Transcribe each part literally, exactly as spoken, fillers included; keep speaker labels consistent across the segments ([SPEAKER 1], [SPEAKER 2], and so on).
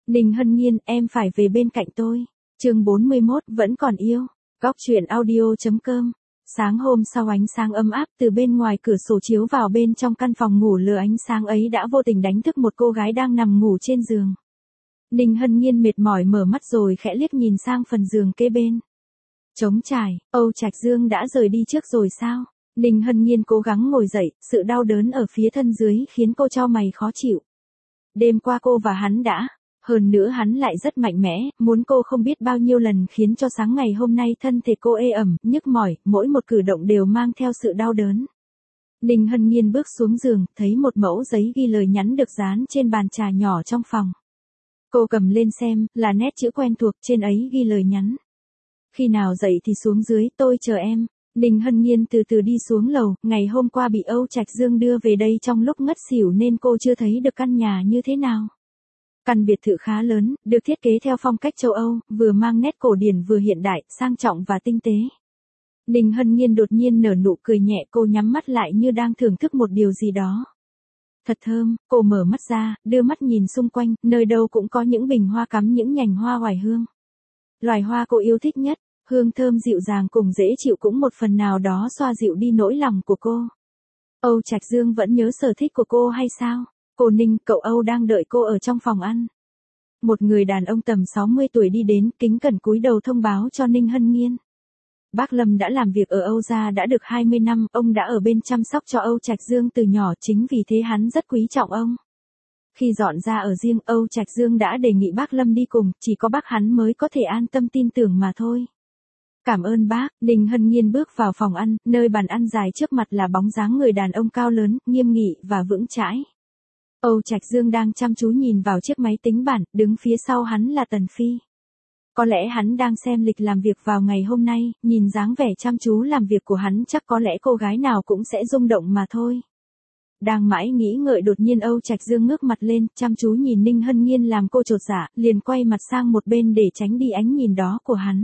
[SPEAKER 1] Ninh Hân Nhiên, em phải về bên cạnh tôi. Chương bốn mươi mốt, vẫn còn yêu. Góc truyện audio.com. Sáng hôm sau ánh sáng ấm áp từ bên ngoài cửa sổ chiếu vào bên trong căn phòng ngủ, lửa ánh sáng ấy đã vô tình đánh thức một cô gái đang nằm ngủ trên giường. Ninh Hân Nhiên mệt mỏi mở mắt rồi khẽ liếc nhìn sang phần giường kế bên. Trống trải, Âu Trạch Dương đã rời đi trước rồi sao? Ninh Hân Nhiên cố gắng ngồi dậy, sự đau đớn ở phía thân dưới khiến cô chau mày khó chịu. Đêm qua cô và hắn đã, hơn nữa hắn lại rất mạnh mẽ, muốn cô không biết bao nhiêu lần khiến cho sáng ngày hôm nay thân thể cô ê ẩm, nhức mỏi, mỗi một cử động đều mang theo sự đau đớn. Ninh Hân Nhiên bước xuống giường, thấy một mẫu giấy ghi lời nhắn được dán trên bàn trà nhỏ trong phòng. Cô cầm lên xem, là nét chữ quen thuộc, trên ấy ghi lời nhắn. Khi nào dậy thì xuống dưới, tôi chờ em. Ninh Hân Nhiên từ từ đi xuống lầu, ngày hôm qua bị Âu Trạch Dương đưa về đây trong lúc ngất xỉu nên cô chưa thấy được căn nhà như thế nào. Căn biệt thự khá lớn, được thiết kế theo phong cách châu Âu, vừa mang nét cổ điển vừa hiện đại, sang trọng và tinh tế. Ninh Hân Nhiên đột nhiên nở nụ cười nhẹ, cô nhắm mắt lại như đang thưởng thức một điều gì đó. Thật thơm, cô mở mắt ra, đưa mắt nhìn xung quanh, nơi đâu cũng có những bình hoa cắm những nhành hoa oải hương. Loài hoa cô yêu thích nhất, hương thơm dịu dàng cùng dễ chịu cũng một phần nào đó xoa dịu đi nỗi lòng của cô. Âu Trạch Dương vẫn nhớ sở thích của cô hay sao? Cô Ninh, cậu Âu đang đợi cô ở trong phòng ăn. Một người đàn ông tầm sáu mươi tuổi đi đến, kính cẩn cúi đầu thông báo cho Ninh Hân Nhiên. Bác Lâm đã làm việc ở Âu gia đã được hai mươi năm, ông đã ở bên chăm sóc cho Âu Trạch Dương từ nhỏ, chính vì thế hắn rất quý trọng ông. Khi dọn ra ở riêng, Âu Trạch Dương đã đề nghị bác Lâm đi cùng, chỉ có bác hắn mới có thể an tâm tin tưởng mà thôi. Cảm ơn bác. Ninh Hân Nhiên bước vào phòng ăn, nơi bàn ăn dài trước mặt là bóng dáng người đàn ông cao lớn, nghiêm nghị và vững chãi. Âu Trạch Dương đang chăm chú nhìn vào chiếc máy tính bảng, đứng phía sau hắn là Tần Phi. Có lẽ hắn đang xem lịch làm việc vào ngày hôm nay, nhìn dáng vẻ chăm chú làm việc của hắn chắc có lẽ cô gái nào cũng sẽ rung động mà thôi. Đang mãi nghĩ ngợi đột nhiên Âu Trạch Dương ngước mặt lên, chăm chú nhìn Ninh Hân Nhiên làm cô chột dạ, liền quay mặt sang một bên để tránh đi ánh nhìn đó của hắn.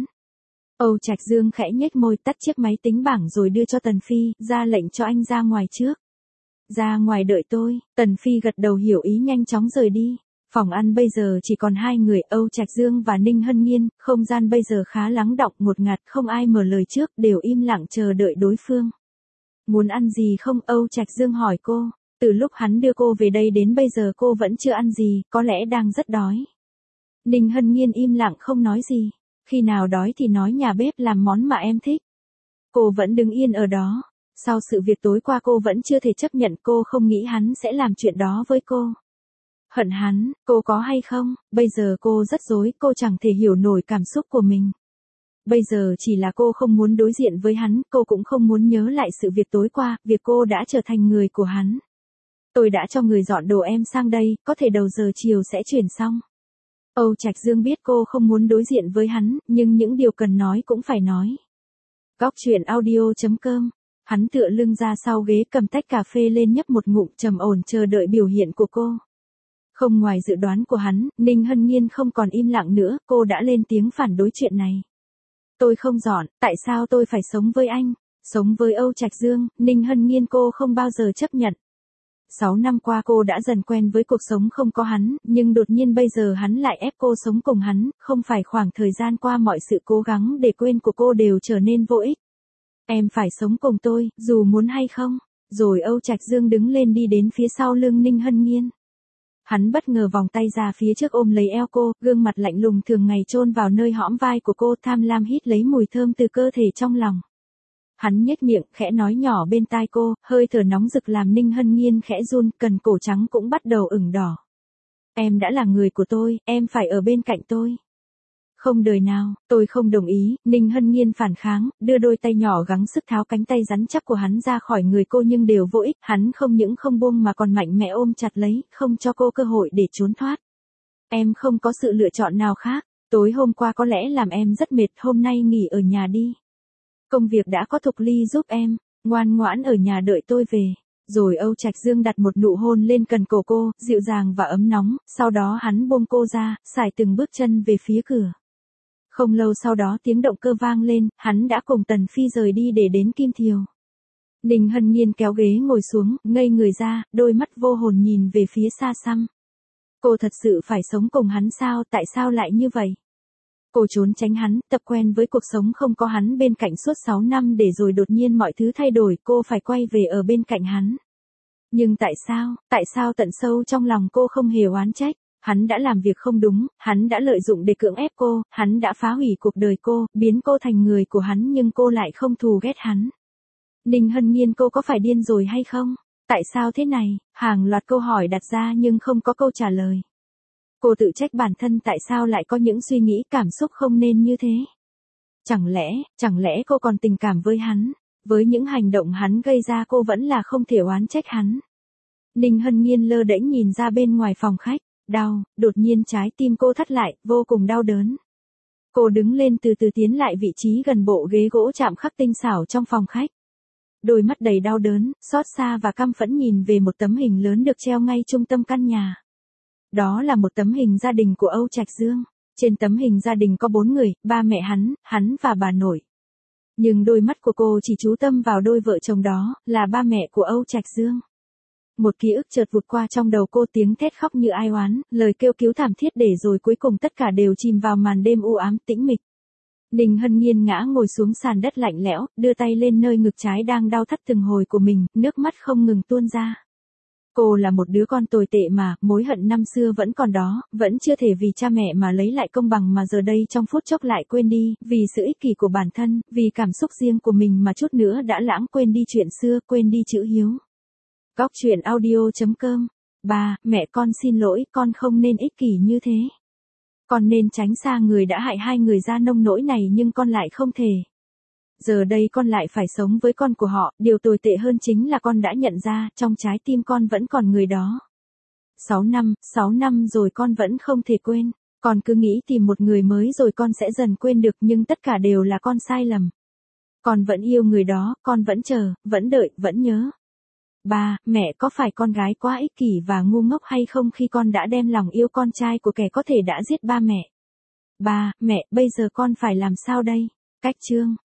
[SPEAKER 1] Âu Trạch Dương khẽ nhếch môi, tắt chiếc máy tính bảng rồi đưa cho Tần Phi, ra lệnh cho anh ra ngoài trước. Ra ngoài đợi tôi. Tần Phi gật đầu hiểu ý, nhanh chóng rời đi. Phòng ăn bây giờ chỉ còn hai người, Âu Trạch Dương và Ninh Hân Nhiên, không gian bây giờ khá lắng đọng, ngột ngạt, không ai mở lời trước, đều im lặng chờ đợi đối phương. Muốn ăn gì không? Âu Trạch Dương hỏi cô. Từ lúc hắn đưa cô về đây đến bây giờ cô vẫn chưa ăn gì, có lẽ đang rất đói. Ninh Hân Nhiên im lặng không nói gì. Khi nào đói thì nói nhà bếp làm món mà em thích. Cô vẫn đứng yên ở đó. Sau sự việc tối qua cô vẫn chưa thể chấp nhận, cô không nghĩ hắn sẽ làm chuyện đó với cô. Hận hắn, cô có hay không? Bây giờ cô rất rối, cô chẳng thể hiểu nổi cảm xúc của mình. Bây giờ chỉ là cô không muốn đối diện với hắn, cô cũng không muốn nhớ lại sự việc tối qua, việc cô đã trở thành người của hắn. Tôi đã cho người dọn đồ em sang đây, có thể đầu giờ chiều sẽ chuyển xong. Âu Trạch Dương biết cô không muốn đối diện với hắn, nhưng những điều cần nói cũng phải nói. Góc truyện audio.com. Hắn tựa lưng ra sau ghế, cầm tách cà phê lên nhấp một ngụm, trầm ổn chờ đợi biểu hiện của cô. Không ngoài dự đoán của hắn, Ninh Hân Nhiên không còn im lặng nữa, cô đã lên tiếng phản đối chuyện này. Tôi không dọn, tại sao tôi phải sống với anh? Sống với Âu Trạch Dương, Ninh Hân Nhiên cô không bao giờ chấp nhận. Sáu năm qua cô đã dần quen với cuộc sống không có hắn, nhưng đột nhiên bây giờ hắn lại ép cô sống cùng hắn, không phải khoảng thời gian qua mọi sự cố gắng để quên của cô đều trở nên vô ích. Em phải sống cùng tôi, dù muốn hay không. Rồi Âu Trạch Dương đứng lên đi đến phía sau lưng Ninh Hân Nhiên. Hắn bất ngờ vòng tay ra phía trước ôm lấy eo cô, gương mặt lạnh lùng thường ngày chôn vào nơi hõm vai của cô, tham lam hít lấy mùi thơm từ cơ thể trong lòng. Hắn nhếch miệng, khẽ nói nhỏ bên tai cô, hơi thở nóng rực làm Ninh Hân Nhiên khẽ run, cần cổ trắng cũng bắt đầu ửng đỏ. Em đã là người của tôi, em phải ở bên cạnh tôi. Không đời nào, tôi không đồng ý. Ninh Hân Nhiên phản kháng, đưa đôi tay nhỏ gắng sức tháo cánh tay rắn chắc của hắn ra khỏi người cô nhưng đều vô ích, hắn không những không buông mà còn mạnh mẽ ôm chặt lấy, không cho cô cơ hội để trốn thoát. Em không có sự lựa chọn nào khác, tối hôm qua có lẽ làm em rất mệt, hôm nay nghỉ ở nhà đi. Công việc đã có Thục Ly giúp em, ngoan ngoãn ở nhà đợi tôi về. Rồi Âu Trạch Dương đặt một nụ hôn lên cần cổ cô, dịu dàng và ấm nóng, sau đó hắn buông cô ra, sải từng bước chân về phía cửa. Không lâu sau đó tiếng động cơ vang lên, hắn đã cùng Tần Phi rời đi để đến Kim Thiều. Ninh Hân Nhiên kéo ghế ngồi xuống, ngây người ra, đôi mắt vô hồn nhìn về phía xa xăm. Cô thật sự phải sống cùng hắn sao, tại sao lại như vậy? Cô trốn tránh hắn, tập quen với cuộc sống không có hắn bên cạnh suốt sáu năm để rồi đột nhiên mọi thứ thay đổi, cô phải quay về ở bên cạnh hắn. Nhưng tại sao, tại sao tận sâu trong lòng cô không hề oán trách? Hắn đã làm việc không đúng, hắn đã lợi dụng để cưỡng ép cô, hắn đã phá hủy cuộc đời cô, biến cô thành người của hắn nhưng cô lại không thù ghét hắn. Ninh Hân Nhiên, cô có phải điên rồi hay không? Tại sao thế này? Hàng loạt câu hỏi đặt ra nhưng không có câu trả lời. Cô tự trách bản thân tại sao lại có những suy nghĩ cảm xúc không nên như thế. Chẳng lẽ, chẳng lẽ cô còn tình cảm với hắn? Với những hành động hắn gây ra cô vẫn là không thể oán trách hắn. Ninh Hân Nhiên lơ đễnh nhìn ra bên ngoài phòng khách. Đau, đột nhiên trái tim cô thắt lại, vô cùng đau đớn. Cô đứng lên từ từ tiến lại vị trí gần bộ ghế gỗ chạm khắc tinh xảo trong phòng khách. Đôi mắt đầy đau đớn, xót xa và căm phẫn nhìn về một tấm hình lớn được treo ngay trung tâm căn nhà. Đó là một tấm hình gia đình của Âu Trạch Dương. Trên tấm hình gia đình có bốn người, ba mẹ hắn, hắn và bà nội. Nhưng đôi mắt của cô chỉ chú tâm vào đôi vợ chồng đó, là ba mẹ của Âu Trạch Dương. Một ký ức chợt vụt qua trong đầu cô, tiếng thét khóc như ai oán, lời kêu cứu thảm thiết để rồi cuối cùng tất cả đều chìm vào màn đêm u ám tĩnh mịch. Ninh Hân Nhiên ngã ngồi xuống sàn đất lạnh lẽo, đưa tay lên nơi ngực trái đang đau thắt từng hồi của mình, nước mắt không ngừng tuôn ra. Cô là một đứa con tồi tệ mà, mối hận năm xưa vẫn còn đó, vẫn chưa thể vì cha mẹ mà lấy lại công bằng mà giờ đây trong phút chốc lại quên đi, vì sự ích kỷ của bản thân, vì cảm xúc riêng của mình mà chút nữa đã lãng quên đi chuyện xưa, quên đi chữ hiếu. Góc truyện audio chấm com. Ba, mẹ con xin lỗi, con không nên ích kỷ như thế. Con nên tránh xa người đã hại hai người ra nông nỗi này nhưng con lại không thể. Giờ đây con lại phải sống với con của họ, điều tồi tệ hơn chính là con đã nhận ra, trong trái tim con vẫn còn người đó. Sáu năm, sáu năm rồi con vẫn không thể quên, con cứ nghĩ tìm một người mới rồi con sẽ dần quên được nhưng tất cả đều là con sai lầm. Con vẫn yêu người đó, con vẫn chờ, vẫn đợi, vẫn nhớ. Ba, mẹ có phải con gái quá ích kỷ và ngu ngốc hay không khi con đã đem lòng yêu con trai của kẻ có thể đã giết ba mẹ? Ba, mẹ, bây giờ con phải làm sao đây? Cách chương